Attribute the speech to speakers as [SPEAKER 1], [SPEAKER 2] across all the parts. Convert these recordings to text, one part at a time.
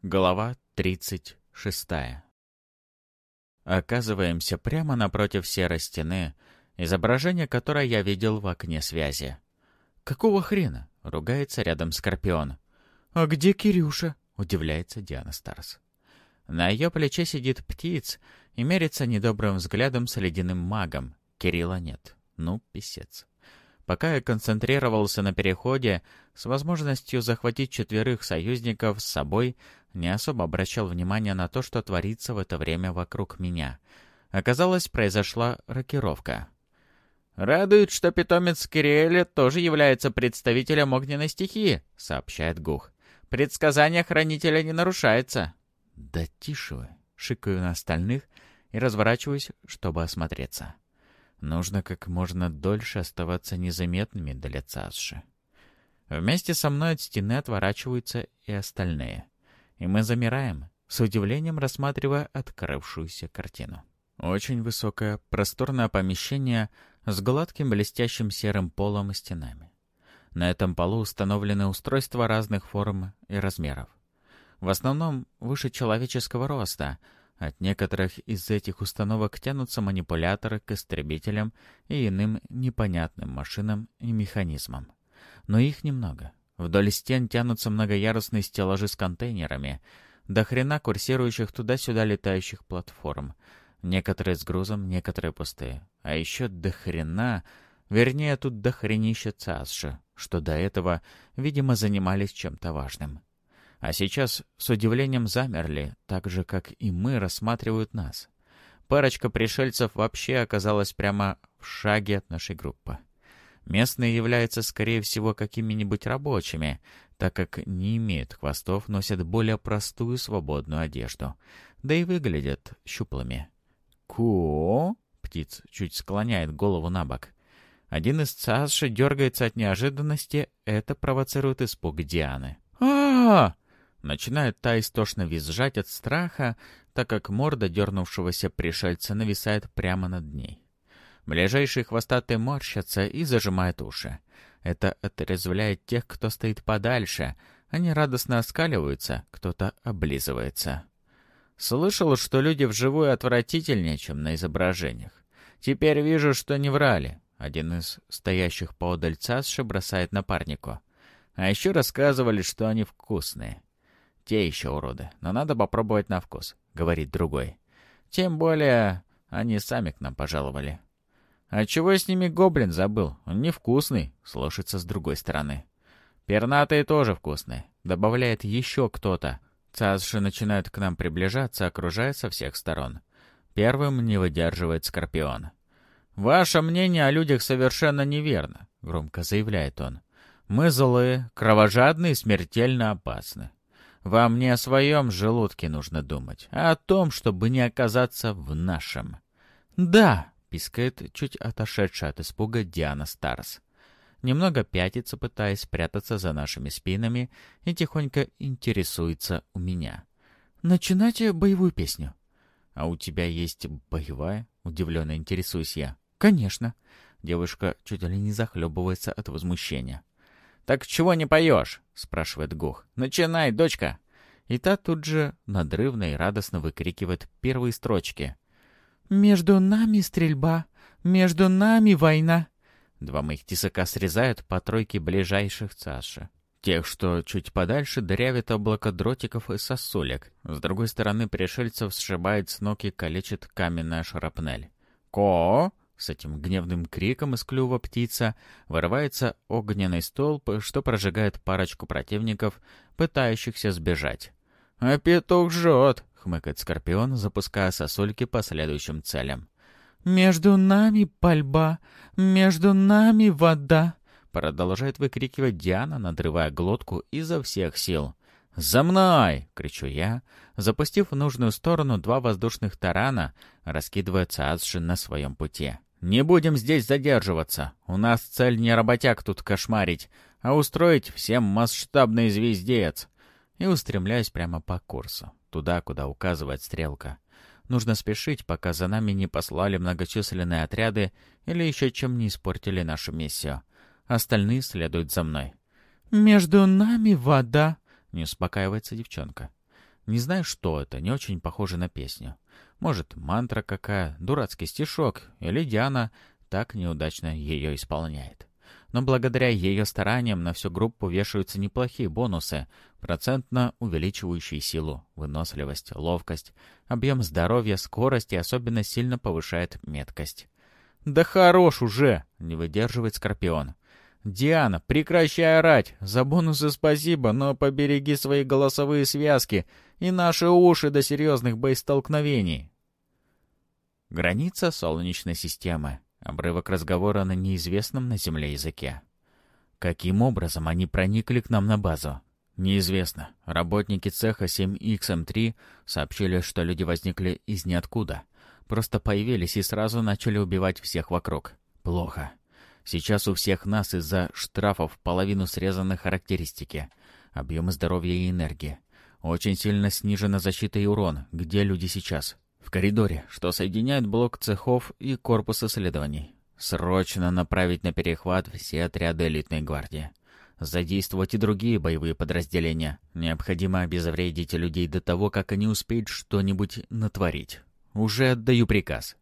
[SPEAKER 1] Глава 36. Оказываемся прямо напротив серой стены, изображение которой я видел в окне связи. «Какого хрена?» — ругается рядом Скорпион. «А где Кирюша?» — удивляется Диана Старс. На ее плече сидит птиц и мерится недобрым взглядом с ледяным магом. Кирилла нет. Ну, писец. Пока я концентрировался на переходе, с возможностью захватить 4 союзников с собой, не особо обращал внимания на то, что творится в это время вокруг меня. Оказалось, произошла рокировка. «Радует, что питомец Кириэля тоже является представителем огненной стихии», — сообщает Гух. «Предсказание хранителя не нарушается». «Да тише вы!» — шикаю на остальных и разворачиваюсь, чтобы осмотреться. Нужно как можно дольше оставаться незаметными для Цааши. Вместе со мной от стены отворачиваются и остальные. И мы замираем, с удивлением рассматривая открывшуюся картину. Очень высокое, просторное помещение с гладким блестящим серым полом и стенами. На этом полу установлены устройства разных форм и размеров. В основном выше человеческого роста. От некоторых из этих установок тянутся манипуляторы к истребителям и иным непонятным машинам и механизмам. Но их немного. Вдоль стен тянутся многоярусные стеллажи с контейнерами, до хрена курсирующих туда-сюда летающих платформ. Некоторые с грузом, некоторые пустые. А еще до хрена, вернее, тут до хренища Цааши, что до этого, видимо, занимались чем-то важным. А сейчас с удивлением замерли, так же, как и мы, рассматривают нас. Парочка пришельцев вообще оказалась прямо в шаге от нашей группы. Местные являются, скорее всего, какими-нибудь рабочими, так как не имеют хвостов, носят более простую свободную одежду, да и выглядят щуплыми. «Ко?» — птиц чуть склоняет голову на бок. Один из Цааши дергается от неожиданности, это провоцирует испуг Дианы. «А-а-а!» Начинает та истошно визжать от страха, так как морда дернувшегося пришельца нависает прямо над ней. Ближайшие хвостатые морщатся и зажимают уши. Это отрезвляет тех, кто стоит подальше. Они радостно оскаливаются, кто-то облизывается. Слышал, что люди вживую отвратительнее, чем на изображениях. Теперь вижу, что не врали. Один из стоящих поодаль Цааши бросает напарнику. А еще рассказывали, что они вкусные. «Те еще уроды, но надо попробовать на вкус», — говорит другой. «Тем более они сами к нам пожаловали». «А чего с ними гоблин забыл? Он невкусный», — слышится с другой стороны. «Пернатые тоже вкусные», — добавляет еще кто-то. Цааши начинают к нам приближаться, окружая со всех сторон. Первым не выдерживает Скорпион. «Ваше мнение о людях совершенно неверно», — громко заявляет он. «Мы злые, кровожадные и смертельно опасны. Вам не о своем желудке нужно думать, а о том, чтобы не оказаться в нашем». «Да», — пискает чуть отошедшая от испуга Диана Старс. Немного пятится, пытаясь спрятаться за нашими спинами, и тихонько интересуется у меня. «Начинайте боевую песню». «А у тебя есть боевая?» — удивленно интересуюсь я. «Конечно». Девушка чуть ли не захлебывается от возмущения. «Так чего не поешь?» — спрашивает Гух. «Начинай, дочка!» И та тут же надрывно и радостно выкрикивает первые строчки. «Между нами стрельба, между нами война». Два моих тесака срезают по тройке ближайших Цааши. Тех, что чуть подальше, дырявит облако дротиков и сосулек. С другой стороны пришельцев сшибает с ног и калечит каменная шрапнель. «Ко!» С этим гневным криком из клюва птица вырывается огненный столб, что прожигает парочку противников, пытающихся сбежать. «А петух жжет!» — хмыкает Скорпион, запуская сосульки по следующим целям. «Между нами пальба, между нами вода!» — продолжает выкрикивать Диана, надрывая глотку изо всех сил. «За мной!» — кричу я, запустив в нужную сторону 2 воздушных тарана, раскидывая Цааши на своем пути. «Не будем здесь задерживаться. У нас цель не работяг тут кошмарить, а устроить всем масштабный звездец». И устремляюсь прямо по курсу, туда, куда указывает стрелка. Нужно спешить, пока за нами не послали многочисленные отряды или еще чем не испортили нашу миссию. Остальные следуют за мной. «Между нами вода», — не успокаивается девчонка. Не знаю, что это, не очень похоже на песню. Может, мантра какая, дурацкий стишок, или Диана так неудачно ее исполняет. Но благодаря ее стараниям на всю группу вешаются неплохие бонусы, процентно увеличивающие силу, выносливость, ловкость, объем здоровья, скорость и особенно сильно повышает меткость. «Да хорош уже!» — не выдерживает Скорпион. «Диана, прекращай орать! За бонусы спасибо, но побереги свои голосовые связки и наши уши до серьезных боестолкновений!» Граница Солнечной системы. Обрывок разговора на неизвестном на Земле языке. Каким образом они проникли к нам на базу? Неизвестно. Работники цеха 7XM3 сообщили, что люди возникли из ниоткуда. Просто появились и сразу начали убивать всех вокруг. Плохо. Сейчас у всех нас из-за штрафов половину срезаны характеристики. Объемы здоровья и энергии. Очень сильно снижена защита и урон. Где люди сейчас? В коридоре, что соединяет блок цехов и корпус исследований. Срочно направить на перехват все отряды элитной гвардии. Задействовать и другие боевые подразделения. Необходимо обезвредить людей до того, как они успеют что-нибудь натворить. Уже отдаю приказ.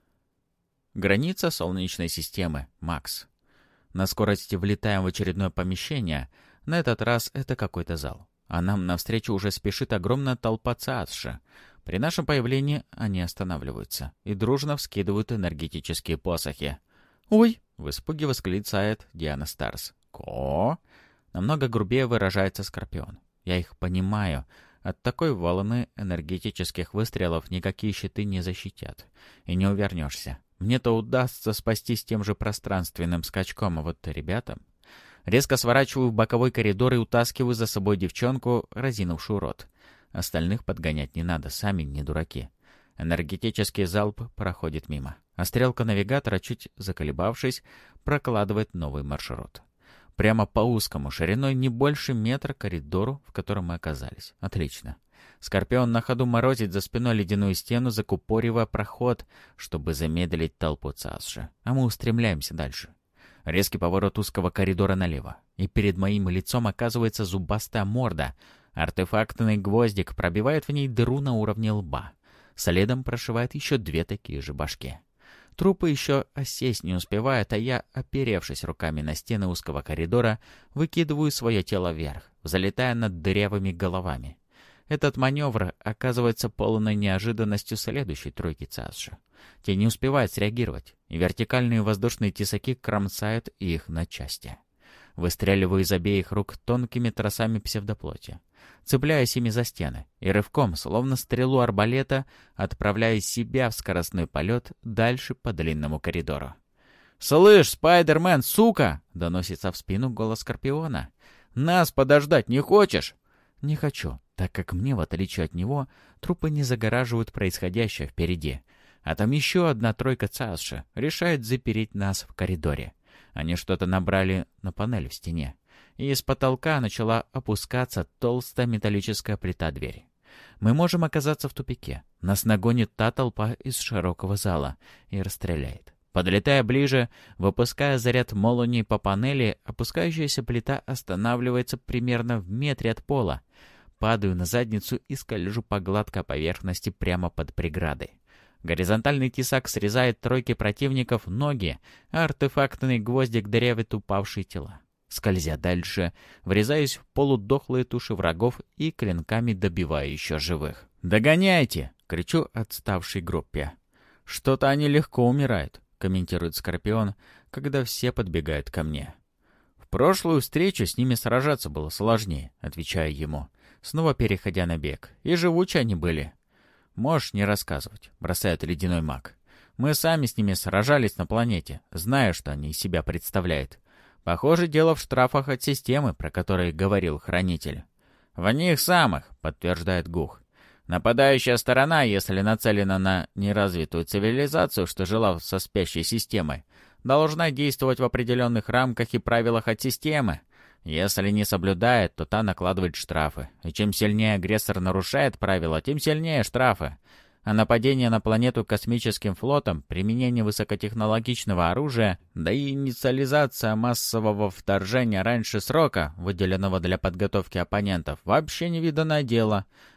[SPEAKER 1] Граница Солнечной системы. Макс. На скорости влетаем в очередное помещение. На этот раз это какой-то зал. А нам навстречу уже спешит огромная толпа ЦАСШа. При нашем появлении они останавливаются и дружно вскидывают энергетические посохи. «Ой!» — в испуге восклицает Диана Старс. «Ко?» — намного грубее выражается Скорпион. Я их понимаю. От такой волны энергетических выстрелов никакие щиты не защитят. И не увернешься. Мне-то удастся спастись тем же пространственным скачком, а вот ребятам... Резко сворачиваю в боковой коридор и утаскиваю за собой девчонку, разинувшую рот. Остальных подгонять не надо, сами не дураки. Энергетический залп проходит мимо, а стрелка навигатора, чуть заколебавшись, прокладывает новый маршрут. Прямо по узкому, шириной не больше метра коридору, в котором мы оказались. Отлично. Скорпион на ходу морозит за спиной ледяную стену, закупоривая проход, чтобы замедлить толпу ЦАСШа. А мы устремляемся дальше. Резкий поворот узкого коридора налево. И перед моим лицом оказывается зубастая морда. Артефактный гвоздик пробивает в ней дыру на уровне лба. Следом прошивает еще две такие же башки. Трупы еще осесть не успевают, а я, оперевшись руками на стены узкого коридора, выкидываю свое тело вверх, взлетая над дырявыми головами. Этот маневр оказывается полной неожиданностью следующей тройки ЦАСШа. Те не успевают среагировать, и вертикальные воздушные тесаки кромсают их на части. Выстреливаю из обеих рук тонкими тросами псевдоплоти, цепляясь ими за стены, и рывком, словно стрелу арбалета, отправляя себя в скоростной полет дальше по длинному коридору. «Слышь, Спайдермен, сука!» — доносится в спину голос Скорпиона. «Нас подождать не хочешь?» «Не хочу, так как мне, в отличие от него, трупы не загораживают происходящее впереди. А там еще одна тройка ЦАСШа решает запереть нас в коридоре. Они что-то набрали на панель в стене, и из потолка начала опускаться толстая металлическая плита двери. Мы можем оказаться в тупике. Нас нагонит та толпа из широкого зала и расстреляет. Подлетая ближе, выпуская заряд молнии по панели, опускающаяся плита останавливается примерно в метре от пола. Падаю на задницу и скольжу по гладкой поверхности прямо под преградой. Горизонтальный тесак срезает тройке противников ноги, а артефактный гвоздик дырявит упавшие тела. Скользя дальше, врезаюсь в полудохлые туши врагов и клинками добиваю еще живых. «Догоняйте!» — кричу отставшей группе. «Что-то они легко умирают», — комментирует Скорпион, когда все подбегают ко мне. «В прошлую встречу с ними сражаться было сложнее», — отвечаю ему, снова переходя на бег. «И живучие они были». «Можешь не рассказывать», — бросает ледяной маг. «Мы сами с ними сражались на планете, зная, что они из себя представляют. Похоже, дело в штрафах от системы, про которые говорил Хранитель». «В них самых», — подтверждает Гух. «Нападающая сторона, если нацелена на неразвитую цивилизацию, что жила со спящей системой, должна действовать в определенных рамках и правилах от системы. Если не соблюдает, то та накладывает штрафы. И чем сильнее агрессор нарушает правила, тем сильнее штрафы. А нападение на планету космическим флотом, применение высокотехнологичного оружия, да и инициализация массового вторжения раньше срока, выделенного для подготовки оппонентов, вообще невиданное дело.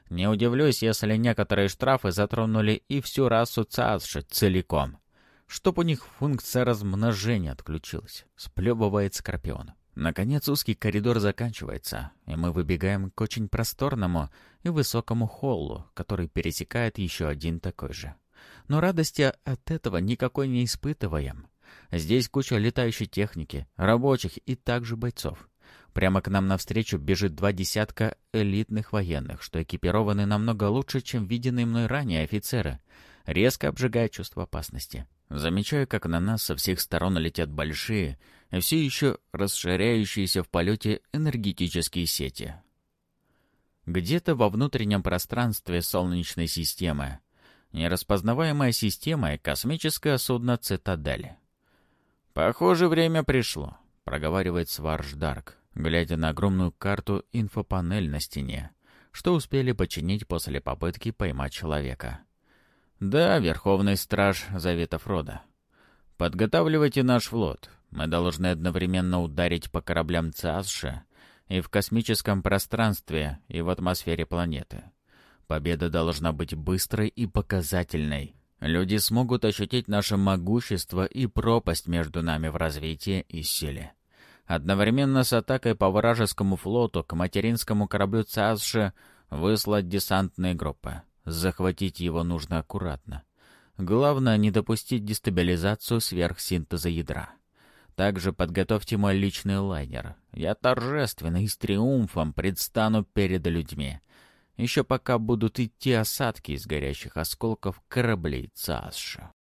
[SPEAKER 1] Не удивлюсь, если некоторые штрафы затронули и всю расу Цааши целиком. Чтоб у них функция размножения отключилась, сплёбывает Скорпион. Наконец узкий коридор заканчивается, и мы выбегаем к очень просторному и высокому холлу, который пересекает еще один такой же. Но радости от этого никакой не испытываем. Здесь куча летающей техники, рабочих и также бойцов. Прямо к нам навстречу бежит 2 десятка элитных военных, что экипированы намного лучше, чем виденные мной ранее офицеры. Резко обжигая чувство опасности. Замечаю, как на нас со всех сторон летят большие, и все еще расширяющиеся в полете энергетические сети. Где-то во внутреннем пространстве Солнечной системы нераспознаваемая система и космическое судно «Цитадель». «Похоже, время пришло», — проговаривает Сварждарк, глядя на огромную карту инфопанель на стене, что успели починить после попытки поймать человека. «Да, Верховный Страж Заветов Рода. Подготавливайте наш флот. Мы должны одновременно ударить по кораблям Цааши и в космическом пространстве, и в атмосфере планеты. Победа должна быть быстрой и показательной. Люди смогут ощутить наше могущество и пропасть между нами в развитии и силе. Одновременно с атакой по вражескому флоту к материнскому кораблю Цааши выслать десантные группы. Захватить его нужно аккуратно. Главное, не допустить дестабилизацию сверхсинтеза ядра. Также подготовьте мой личный лайнер. Я торжественно и с триумфом предстану перед людьми. Еще пока будут идти осадки из горящих осколков кораблей Цааши.